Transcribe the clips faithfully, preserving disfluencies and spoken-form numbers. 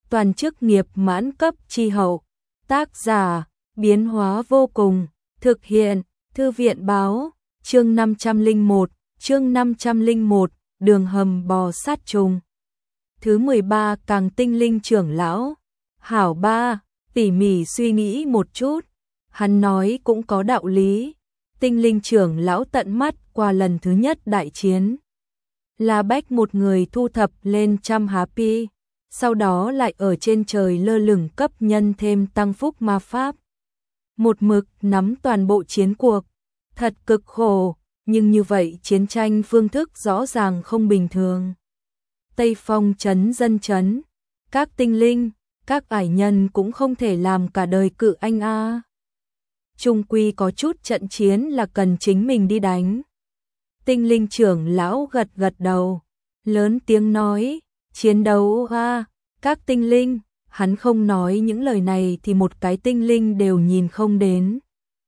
toàn chức nghiệp mãn cấp chi hậu. Tác giả, biến hóa vô cùng, thực hiện, thư viện báo, chương năm trăm lẻ một, chương năm trăm lẻ một, đường hầm bò sát trùng. Thứ mười ba càng tinh linh trưởng lão. Hảo ba, tỉ mỉ suy nghĩ một chút, hắn nói cũng có đạo lý. Tinh linh trưởng lão tận mắt qua lần thứ nhất đại chiến. La Bách một người thu thập lên trăm há pi, sau đó lại ở trên trời lơ lửng cấp nhân thêm tăng phúc ma pháp. Một mực nắm toàn bộ chiến cuộc, thật cực khổ, nhưng như vậy chiến tranh phương thức rõ ràng không bình thường. Tây Phong trấn dân trấn, các tinh linh, các ải nhân cũng không thể làm cả đời cự anh a. Trung quy có chút trận chiến là cần chính mình đi đánh. Tinh linh trưởng lão gật gật đầu, lớn tiếng nói, chiến đấu a, các tinh linh. Hắn không nói những lời này thì một cái tinh linh đều nhìn không đến.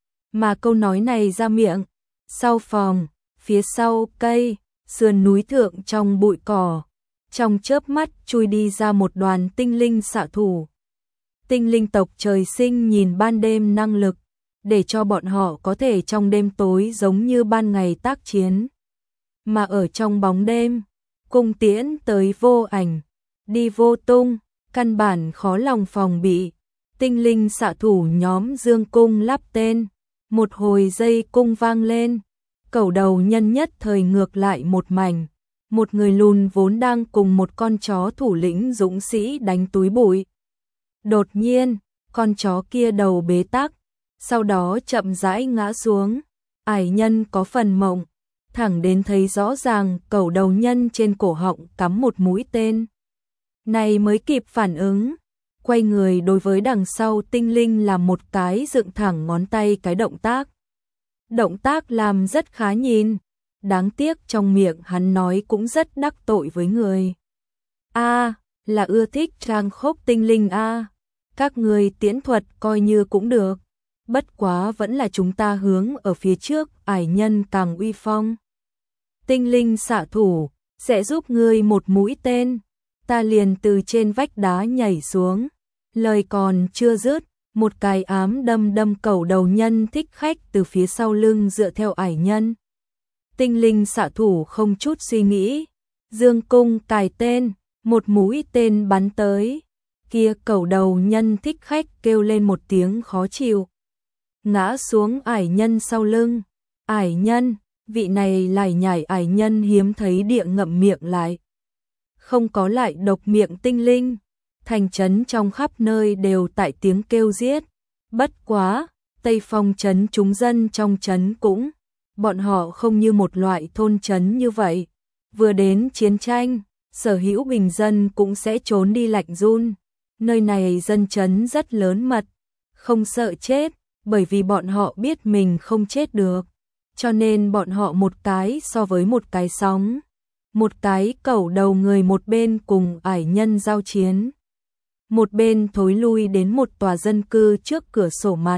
Mà câu nói này ra miệng, sau phòng, phía sau cây, sườn núi thượng trong bụi cỏ, trong chớp mắt chui đi ra một đoàn tinh linh xạ thủ. Tinh linh tộc trời sinh nhìn ban đêm năng lực, để cho bọn họ có thể trong đêm tối giống như ban ngày tác chiến. Mà ở trong bóng đêm, cung tiễn tới vô ảnh, đi vô tung, căn bản khó lòng phòng bị. Tinh linh xạ thủ nhóm dương cung lắp tên, một hồi dây cung vang lên, cẩu đầu nhân nhất thời ngược lại một mảnh. Một người lùn vốn đang cùng một con chó thủ lĩnh dũng sĩ đánh túi bụi. Đột nhiên, con chó kia đầu bế tắc, sau đó chậm rãi ngã xuống. Ải nhân có phần mộng, thẳng đến thấy rõ ràng cẩu đầu nhân trên cổ họng cắm một mũi tên. Này mới kịp phản ứng, quay người đối với đằng sau tinh linh làm một cái dựng thẳng ngón tay cái động tác. Động tác làm rất khá nhìn, đáng tiếc trong miệng hắn nói cũng rất đắc tội với người. A, là ưa thích trang khốc tinh linh a, các người tiễn thuật coi như cũng được, bất quá vẫn là chúng ta hướng ở phía trước, ải nhân càng uy phong. Tinh linh xạ thủ, sẽ giúp ngươi một mũi tên, ta liền từ trên vách đá nhảy xuống. Lời còn chưa dứt, một cái ám đâm đâm cẩu đầu nhân thích khách từ phía sau lưng dựa theo ải nhân. Tinh linh xạ thủ không chút suy nghĩ, dương cung cài tên, một mũi tên bắn tới. Kia cẩu đầu nhân thích khách kêu lên một tiếng khó chịu, ngã xuống ải nhân sau lưng. Ải nhân, vị này lải nhải ải nhân hiếm thấy địa ngậm miệng lại. Không có lại độc miệng tinh linh, thành trấn trong khắp nơi đều tại tiếng kêu giết. Bất quá, Tây Phong trấn chúng dân trong trấn cũng, bọn họ không như một loại thôn trấn như vậy. Vừa đến chiến tranh, sở hữu bình dân cũng sẽ trốn đi lạnh run. Nơi này dân trấn rất lớn mật, không sợ chết, bởi vì bọn họ biết mình không chết được. Cho nên bọn họ một cái so với một cái sóng. Một cái cẩu đầu người một bên cùng ải nhân giao chiến, một bên thối lui đến một tòa dân cư trước cửa sổ mặt.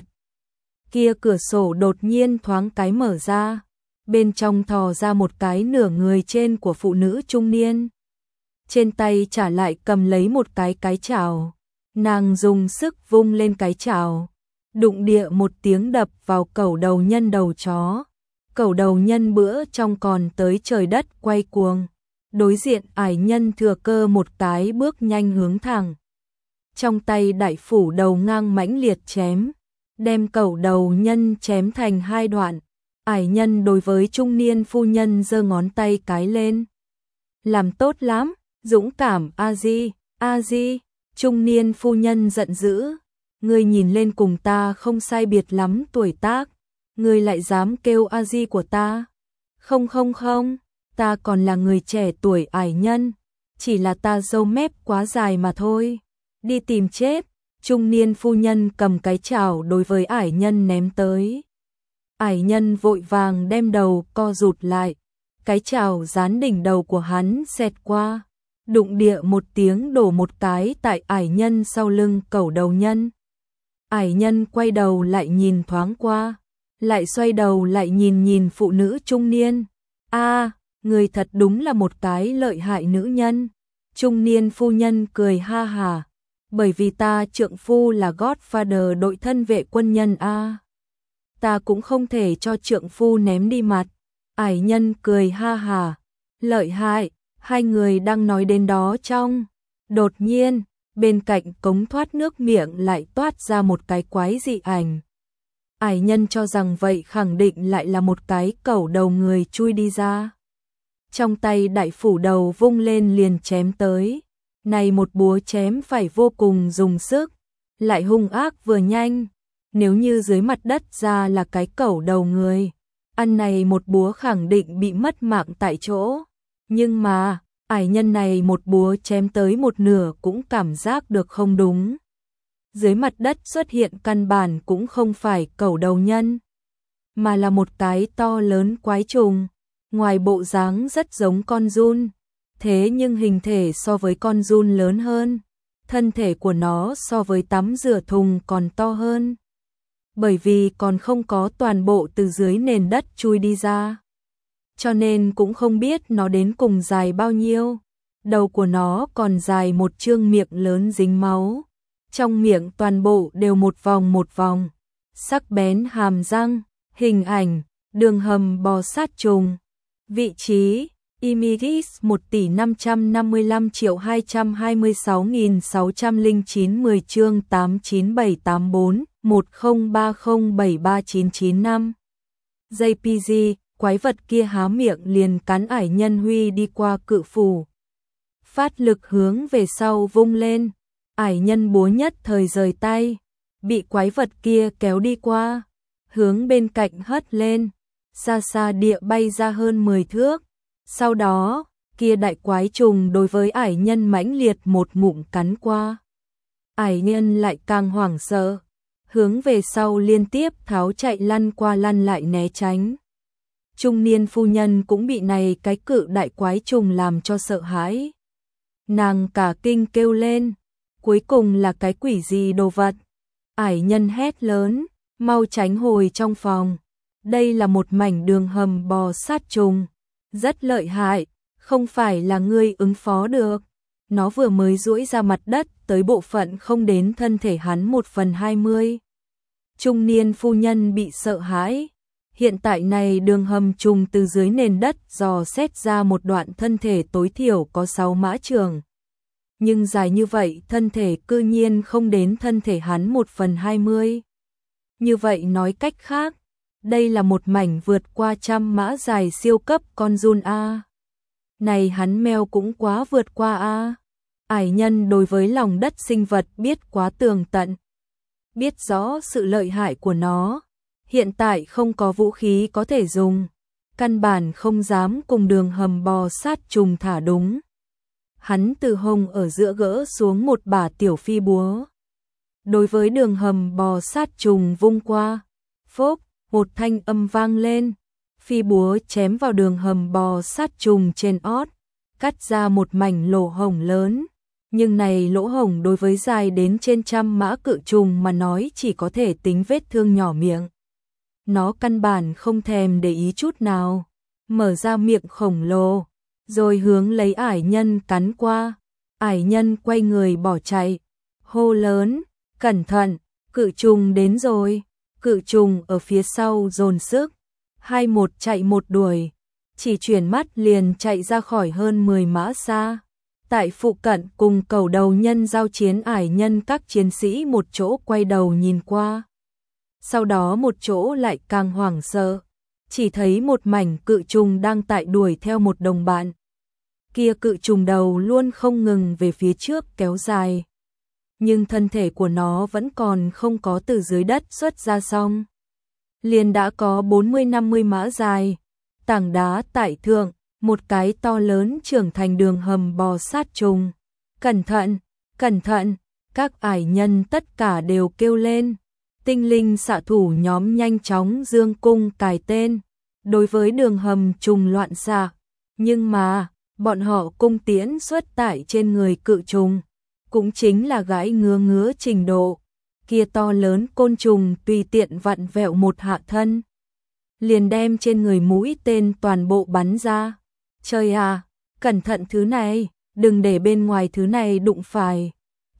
Kia cửa sổ đột nhiên thoáng cái mở ra, bên trong thò ra một cái nửa người trên của phụ nữ trung niên. Trên tay trả lại cầm lấy một cái cái chảo, nàng dùng sức vung lên cái chảo, đụng địa một tiếng đập vào cẩu đầu nhân đầu chó. Cẩu đầu nhân bữa trong còn tới trời đất quay cuồng, đối diện ải nhân thừa cơ một cái bước nhanh hướng thẳng. Trong tay đại phủ đầu ngang mãnh liệt chém, đem cẩu đầu nhân chém thành hai đoạn. Ải nhân đối với trung niên phu nhân giơ ngón tay cái lên. Làm tốt lắm, dũng cảm a di, a di. Trung niên phu nhân giận dữ, ngươi nhìn lên cùng ta không sai biệt lắm tuổi tác, ngươi lại dám kêu a di của ta. Không không không, ta còn là người trẻ tuổi ải nhân, chỉ là ta râu mép quá dài mà thôi. Đi tìm chết. Trung niên phu nhân cầm cái chảo đối với ải nhân ném tới. Ải nhân vội vàng đem đầu co rụt lại, cái chảo dán đỉnh đầu của hắn xẹt qua, đụng địa một tiếng đổ một cái tại ải nhân sau lưng cẩu đầu nhân. Ải nhân quay đầu lại nhìn thoáng qua, lại xoay đầu lại nhìn nhìn phụ nữ trung niên. A, người thật đúng là một cái lợi hại nữ nhân. Trung niên phu nhân cười ha hà, Bởi vì ta trượng phu là Godfather đội thân vệ quân nhân a. Ta cũng không thể cho trượng phu ném đi mặt. Ải nhân cười ha hà. Lợi hại, hai người đang nói đến đó trong. Đột nhiên, bên cạnh cống thoát nước miệng lại toát ra một cái quái dị ảnh. Ải nhân cho rằng vậy khẳng định lại là một cái cẩu đầu người chui đi ra. Trong tay đại phủ đầu vung lên liền chém tới. Này một búa chém phải vô cùng dùng sức, lại hung ác vừa nhanh. Nếu như dưới mặt đất ra là cái cẩu đầu người, ăn này một búa khẳng định bị mất mạng tại chỗ. Nhưng mà, ải nhân này một búa chém tới một nửa cũng cảm giác được không đúng. Dưới mặt đất xuất hiện căn bản cũng không phải cẩu đầu nhân, mà là một cái to lớn quái trùng. Ngoài bộ dáng rất giống con giun, thế nhưng hình thể so với con giun lớn hơn. Thân thể của nó so với tắm rửa thùng còn to hơn. Bởi vì còn không có toàn bộ từ dưới nền đất chui đi ra, cho nên cũng không biết nó đến cùng dài bao nhiêu. Đầu của nó còn dài một trương miệng lớn dính máu. Trong miệng toàn bộ đều một vòng một vòng. Sắc bén hàm răng, hình ảnh, đường hầm bò sát trùng. Vị trí, Imiris một tỷ năm trăm năm mươi lăm triệu hai trăm hai mươi sáu nghìn sáu trăm lẻ chín mười chương tám chín bảy tám bốn một không ba không bảy ba chín chín năm. gi pê giê, quái vật kia há miệng liền cắn ải nhân huy đi qua cự phủ. Phát lực hướng về sau vung lên, ải nhân búa nhất thời rời tay, bị quái vật kia kéo đi qua, hướng bên cạnh hất lên, xa xa địa bay ra hơn mười thước. Sau đó, kia đại quái trùng đối với ải nhân mãnh liệt một ngụm cắn qua. Ải nhân lại càng hoảng sợ, hướng về sau liên tiếp tháo chạy lăn qua lăn lại né tránh. Trung niên phu nhân cũng bị này cái cự đại quái trùng làm cho sợ hãi. Nàng cả kinh kêu lên, cuối cùng là cái quỷ gì đồ vật. Ải nhân hét lớn, mau tránh hồi trong phòng. Đây là một mảnh đường hầm bò sát trùng, rất lợi hại, không phải là ngươi ứng phó được. Nó vừa mới duỗi ra mặt đất tới bộ phận không đến thân thể hắn một phần hai mươi. Trung niên phu nhân bị sợ hãi. Hiện tại này đường hầm trùng từ dưới nền đất dò xét ra một đoạn thân thể tối thiểu có sáu mã trường. Nhưng dài như vậy thân thể cư nhiên không đến thân thể hắn một phần hai mươi. Như vậy nói cách khác, đây là một mảnh vượt qua trăm mã dài siêu cấp con giun A. Này hắn meo cũng quá vượt qua A. Ải nhân đối với lòng đất sinh vật biết quá tường tận. Biết rõ sự lợi hại của nó. Hiện tại không có vũ khí có thể dùng. Căn bản không dám cùng đường hầm bò sát trùng thả đúng. Hắn từ hông ở giữa gỡ xuống một bả tiểu phi búa. Đối với đường hầm bò sát trùng vung qua. Phốc, một thanh âm vang lên. Phi búa chém vào đường hầm bò sát trùng trên ót. Cắt ra một mảnh lỗ hổng lớn. Nhưng này lỗ hổng đối với dài đến trên trăm mã cự trùng mà nói chỉ có thể tính vết thương nhỏ miệng. Nó căn bản không thèm để ý chút nào. Mở ra miệng khổng lồ. Rồi hướng lấy ải nhân cắn qua. Ải nhân quay người bỏ chạy. Hô lớn, cẩn thận, cự trùng đến rồi. Cự trùng ở phía sau dồn sức. Hai một chạy một đuổi. Chỉ chuyển mắt liền chạy ra khỏi hơn mười mã xa. Tại phụ cận cùng cẩu đầu nhân giao chiến ải nhân các chiến sĩ một chỗ quay đầu nhìn qua. Sau đó một chỗ lại càng hoảng sợ. Chỉ thấy một mảnh cự trùng đang tại đuổi theo một đồng bạn. Kia cự trùng đầu luôn không ngừng về phía trước kéo dài. Nhưng thân thể của nó vẫn còn không có từ dưới đất xuất ra xong. Liền đã có bốn mươi năm mươi mã dài. Tảng đá tại thượng, một cái to lớn trưởng thành đường hầm bò sát trùng. Cẩn thận, cẩn thận, các ải nhân tất cả đều kêu lên. Tinh linh xạ thủ nhóm nhanh chóng dương cung cài tên. Đối với đường hầm trùng loạn xạ. Nhưng mà, bọn họ cung tiễn xuất tại trên người cự trùng. Cũng chính là gãi ngứa ngứa trình độ. Kia to lớn côn trùng tùy tiện vặn vẹo một hạ thân. Liền đem trên người mũi tên toàn bộ bắn ra. Trời à, cẩn thận thứ này, đừng để bên ngoài thứ này đụng phải.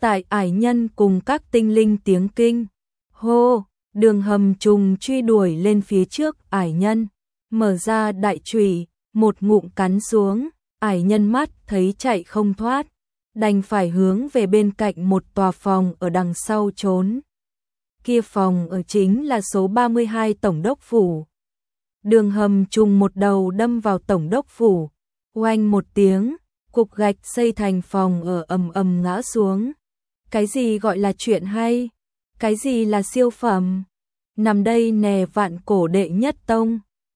tại ải nhân cùng các tinh linh tiếng kinh. Hô, Đường Hầm Trùng truy đuổi lên phía trước ải nhân, mở ra đại chùy, một ngụm cắn xuống, ải nhân mắt thấy chạy không thoát, đành phải hướng về bên cạnh một tòa phòng ở đằng sau trốn. Kia phòng ở chính là số ba mươi hai Tổng đốc phủ. Đường Hầm Trùng một đầu đâm vào Tổng đốc phủ, oanh một tiếng, cục gạch xây thành phòng ở ầm ầm ngã xuống. Cái gì gọi là chuyện hay? Cái gì là siêu phẩm? Nằm đây nè vạn cổ đệ nhất tông.